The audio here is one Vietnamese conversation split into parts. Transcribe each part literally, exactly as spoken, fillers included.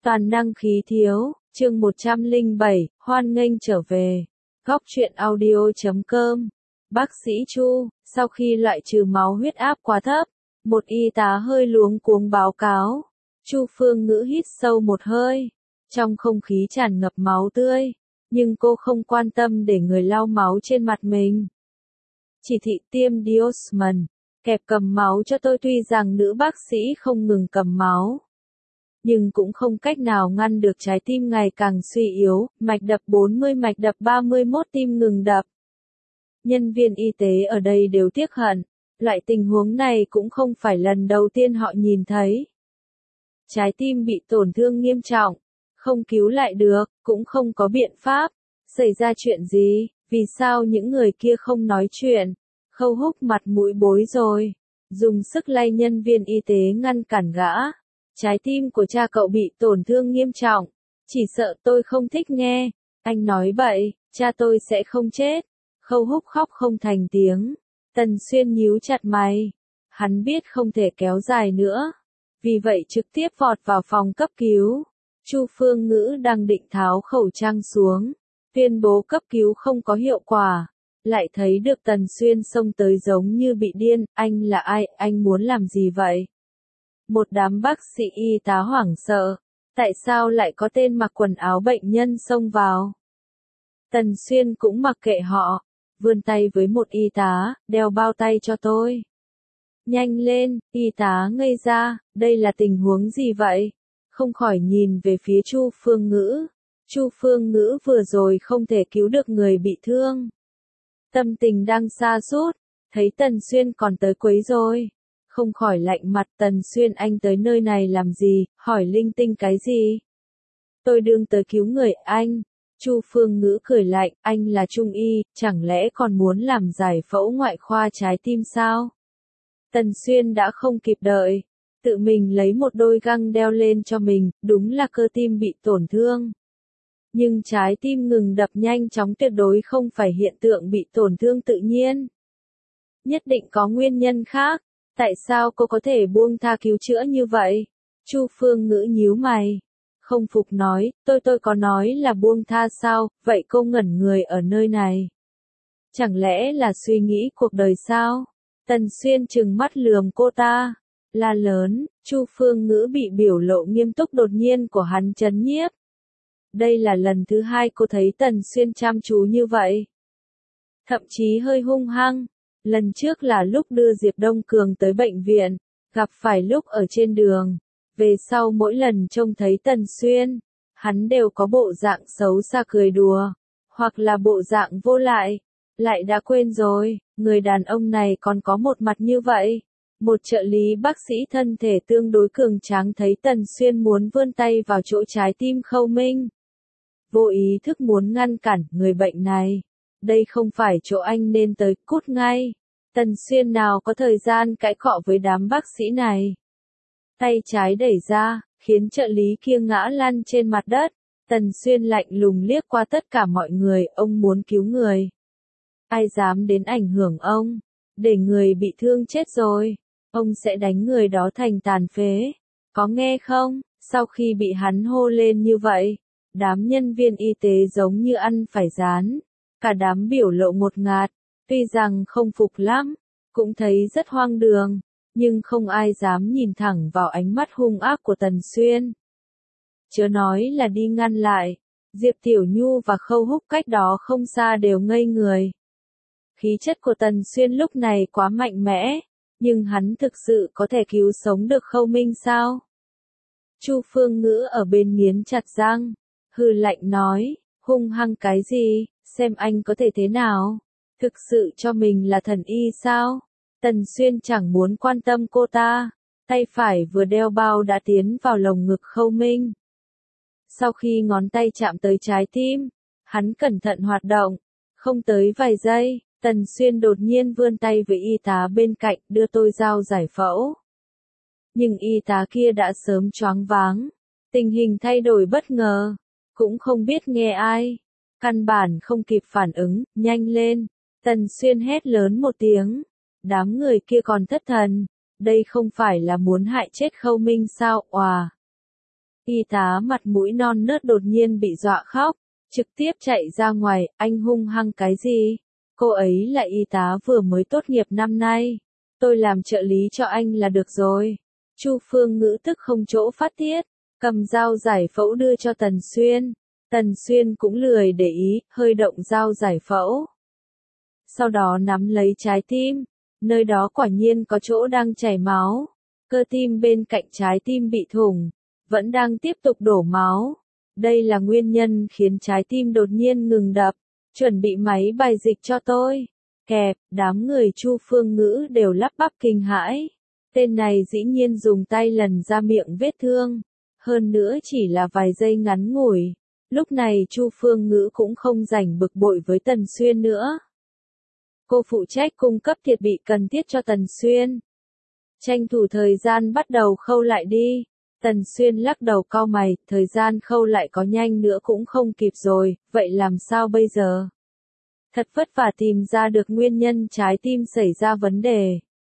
Toàn năng khí thiếu, chương một trăm lẻ bảy, hoan nghênh trở về. Góc truyện audio chấm com. Bác sĩ Chu, sau khi loại trừ máu huyết áp quá thấp, một y tá hơi luống cuống báo cáo. Chu Phương Ngữ hít sâu một hơi, trong không khí tràn ngập máu tươi, nhưng cô không quan tâm để người lau máu trên mặt mình. Chỉ thị tiêm Diosman, kẹp cầm máu cho tôi. Tuy rằng nữ bác sĩ không ngừng cầm máu, nhưng cũng không cách nào ngăn được trái tim ngày càng suy yếu, mạch đập bốn mươi, mạch đập ba mươi mốt, tim ngừng đập. Nhân viên y tế ở đây đều tiếc hận, loại tình huống này cũng không phải lần đầu tiên họ nhìn thấy. Trái tim bị tổn thương nghiêm trọng, không cứu lại được, cũng không có biện pháp. Xảy ra chuyện gì, vì sao những người kia không nói chuyện? Khâu Húc mặt mũi bối rồi, dùng sức lay nhân viên y tế ngăn cản gã. Trái tim của cha cậu bị tổn thương nghiêm trọng, chỉ sợ tôi không thích nghe. Anh nói bậy, cha tôi sẽ không chết. Khâu Húc khóc không thành tiếng. Tần Xuyên nhíu chặt mày. Hắn biết không thể kéo dài nữa, vì vậy trực tiếp vọt vào phòng cấp cứu. Chu Phương Ngữ đang định tháo khẩu trang xuống, tuyên bố cấp cứu không có hiệu quả, lại thấy được Tần Xuyên xông tới giống như bị điên. Anh là ai, anh muốn làm gì vậy? Một đám bác sĩ y tá hoảng sợ, tại sao lại có tên mặc quần áo bệnh nhân xông vào? Tần Xuyên cũng mặc kệ họ, vươn tay với một y tá, đeo bao tay cho tôi. Nhanh lên, y tá ngây ra, đây là tình huống gì vậy? Không khỏi nhìn về phía Chu Phương Ngữ. Chu Phương Ngữ vừa rồi không thể cứu được người bị thương. Tâm tình đang sa sút, thấy Tần Xuyên còn tới quấy rối, không khỏi lạnh mặt. Tần Xuyên, anh tới nơi này làm gì, hỏi linh tinh cái gì? Tôi đương tới cứu người anh. Chu Phương Ngữ cười lạnh, anh là trung y, chẳng lẽ còn muốn làm giải phẫu ngoại khoa trái tim sao? Tần Xuyên đã không kịp đợi, tự mình lấy một đôi găng đeo lên cho mình, đúng là cơ tim bị tổn thương. Nhưng trái tim ngừng đập nhanh chóng tuyệt đối không phải hiện tượng bị tổn thương tự nhiên. Nhất định có nguyên nhân khác. Tại sao cô có thể buông tha cứu chữa như vậy? Chu Phương Ngữ nhíu mày, không phục nói, tôi tôi có nói là buông tha sao? Vậy cô ngẩn người ở nơi này, chẳng lẽ là suy nghĩ cuộc đời sao? Tần Xuyên trừng mắt lườm cô ta, la lớn. Chu Phương Ngữ bị biểu lộ nghiêm túc đột nhiên của hắn chấn nhiếp. Đây là lần thứ hai cô thấy Tần Xuyên chăm chú như vậy, thậm chí hơi hung hăng. Lần trước là lúc đưa Diệp Đông Cường tới bệnh viện, gặp phải lúc ở trên đường. Về sau mỗi lần trông thấy Tần Xuyên, hắn đều có bộ dạng xấu xa cười đùa, hoặc là bộ dạng vô lại. Lại đã quên rồi, người đàn ông này còn có một mặt như vậy. Một trợ lý bác sĩ thân thể tương đối cường tráng thấy Tần Xuyên muốn vươn tay vào chỗ trái tim Khâu Minh, vô ý thức muốn ngăn cản người bệnh này. Đây không phải chỗ anh nên tới, cút ngay. Tần Xuyên nào có thời gian cãi cọ với đám bác sĩ này. Tay trái đẩy ra, khiến trợ lý kia ngã lăn trên mặt đất. Tần Xuyên lạnh lùng liếc qua tất cả mọi người, ông muốn cứu người. Ai dám đến ảnh hưởng ông, để người bị thương chết rồi, ông sẽ đánh người đó thành tàn phế. Có nghe không? Sau khi bị hắn hô lên như vậy, đám nhân viên y tế giống như ăn phải rán. Cả đám biểu lộ ngột ngạt, tuy rằng không phục lắm, cũng thấy rất hoang đường, nhưng không ai dám nhìn thẳng vào ánh mắt hung ác của Tần Xuyên. Chớ nói là đi ngăn lại, Diệp Tiểu Nhu và Khâu Húc cách đó không xa đều ngây người. Khí chất của Tần Xuyên lúc này quá mạnh mẽ, nhưng hắn thực sự có thể cứu sống được Khâu Minh sao? Chu Phương Ngữ ở bên nghiến chặt răng, hừ lạnh nói, hung hăng cái gì? Xem anh có thể thế nào? Thực sự cho mình là thần y sao? Tần Xuyên chẳng muốn quan tâm cô ta, tay phải vừa đeo bao đã tiến vào lồng ngực Khâu Minh. Sau khi ngón tay chạm tới trái tim, hắn cẩn thận hoạt động, không tới vài giây, Tần Xuyên đột nhiên vươn tay với y tá bên cạnh, đưa tôi dao giải phẫu. Nhưng y tá kia đã sớm choáng váng, tình hình thay đổi bất ngờ, cũng không biết nghe ai. Căn bản không kịp phản ứng, nhanh lên. Tần Xuyên hét lớn một tiếng. Đám người kia còn thất thần. Đây không phải là muốn hại chết Khâu Minh sao? Oà. Y tá mặt mũi non nớt đột nhiên bị dọa khóc, trực tiếp chạy ra ngoài, anh hung hăng cái gì? Cô ấy là y tá vừa mới tốt nghiệp năm nay. Tôi làm trợ lý cho anh là được rồi. Chu Phương Ngữ tức không chỗ phát tiết, cầm dao giải phẫu đưa cho Tần Xuyên. Tần Xuyên cũng lười để ý, hơi động dao giải phẫu. Sau đó nắm lấy trái tim, nơi đó quả nhiên có chỗ đang chảy máu. Cơ tim bên cạnh trái tim bị thủng, vẫn đang tiếp tục đổ máu. Đây là nguyên nhân khiến trái tim đột nhiên ngừng đập. Chuẩn bị máy bài dịch cho tôi. Kẹp, đám người Chu Phương Ngữ đều lắp bắp kinh hãi. Tên này dĩ nhiên dùng tay lần ra miệng vết thương. Hơn nữa chỉ là vài giây ngắn ngủi. Lúc này Chu Phương Ngữ cũng không rảnh bực bội với Tần Xuyên nữa. Cô phụ trách cung cấp thiết bị cần thiết cho Tần Xuyên. Tranh thủ thời gian bắt đầu khâu lại đi. Tần Xuyên lắc đầu cau mày, thời gian khâu lại có nhanh nữa cũng không kịp rồi, vậy làm sao bây giờ? Thật vất vả tìm ra được nguyên nhân trái tim xảy ra vấn đề.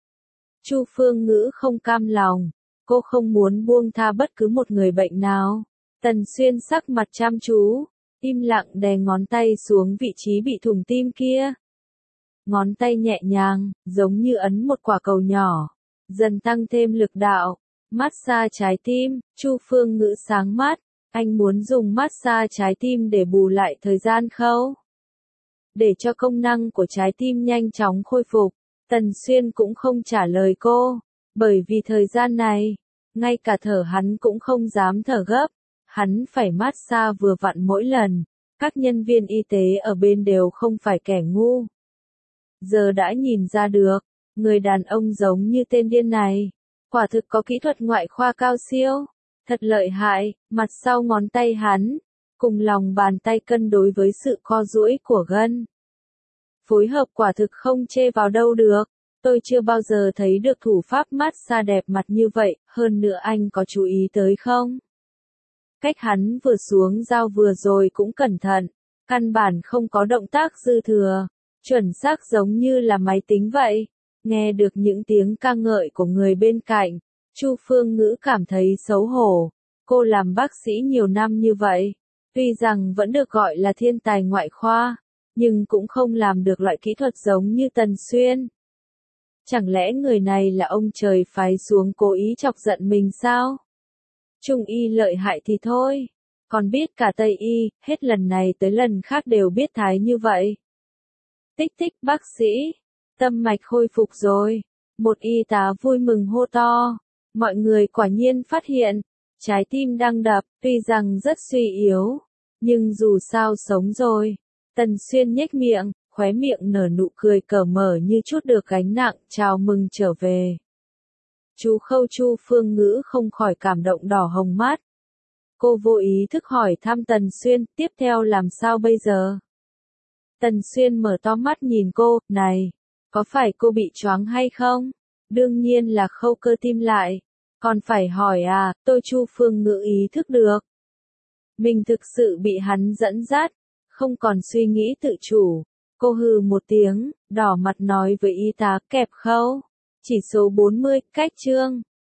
Chu Phương Ngữ không cam lòng, cô không muốn buông tha bất cứ một người bệnh nào. Tần Xuyên sắc mặt chăm chú, im lặng đè ngón tay xuống vị trí bị thủng tim kia. Ngón tay nhẹ nhàng, giống như ấn một quả cầu nhỏ, dần tăng thêm lực đạo. Massage trái tim, Chu Phương Ngữ sáng mắt, anh muốn dùng massage trái tim để bù lại thời gian khâu. Để cho công năng của trái tim nhanh chóng khôi phục, Tần Xuyên cũng không trả lời cô, bởi vì thời gian này, ngay cả thở hắn cũng không dám thở gấp, hắn phải massage vừa vặn mỗi lần, các nhân viên y tế ở bên đều không phải kẻ ngu. Giờ đã nhìn ra được, người đàn ông giống như tên điên này. Quả thực có kỹ thuật ngoại khoa cao siêu, thật lợi hại, mặt sau ngón tay hắn, cùng lòng bàn tay cân đối với sự co duỗi của gân. Phối hợp quả thực không chê vào đâu được, tôi chưa bao giờ thấy được thủ pháp massage đẹp mặt như vậy, hơn nữa anh có chú ý tới không? Cách hắn vừa xuống dao vừa rồi cũng cẩn thận, căn bản không có động tác dư thừa, chuẩn xác giống như là máy tính vậy. Nghe được những tiếng ca ngợi của người bên cạnh, Chu Phương Ngữ cảm thấy xấu hổ. Cô làm bác sĩ nhiều năm như vậy, tuy rằng vẫn được gọi là thiên tài ngoại khoa, nhưng cũng không làm được loại kỹ thuật giống như Tần Xuyên. Chẳng lẽ người này là ông trời phái xuống cố ý chọc giận mình sao? Trung y lợi hại thì thôi, còn biết cả Tây y, hết lần này tới lần khác đều biết thái như vậy. Tích tích bác sĩ. Tâm mạch khôi phục rồi. Một y tá vui mừng hô to. Mọi người quả nhiên phát hiện, trái tim đang đập, tuy rằng rất suy yếu, nhưng dù sao sống rồi. Tần Xuyên nhếch miệng, khóe miệng nở nụ cười cởi mở như chút được gánh nặng, chào mừng trở về. Chú Khâu Chu Phương Ngữ không khỏi cảm động đỏ hồng mắt. Cô vô ý thức hỏi thăm Tần Xuyên, tiếp theo làm sao bây giờ? Tần Xuyên mở to mắt nhìn cô, này. Có phải cô bị choáng hay không? Đương nhiên là khâu cơ tim lại. Còn phải hỏi à, tôi Chu Phương Ngữ ý thức được. Mình thực sự bị hắn dẫn dắt, không còn suy nghĩ tự chủ. Cô hừ một tiếng, đỏ mặt nói với y tá kẹp khâu. Chỉ số bốn mươi, cách chương.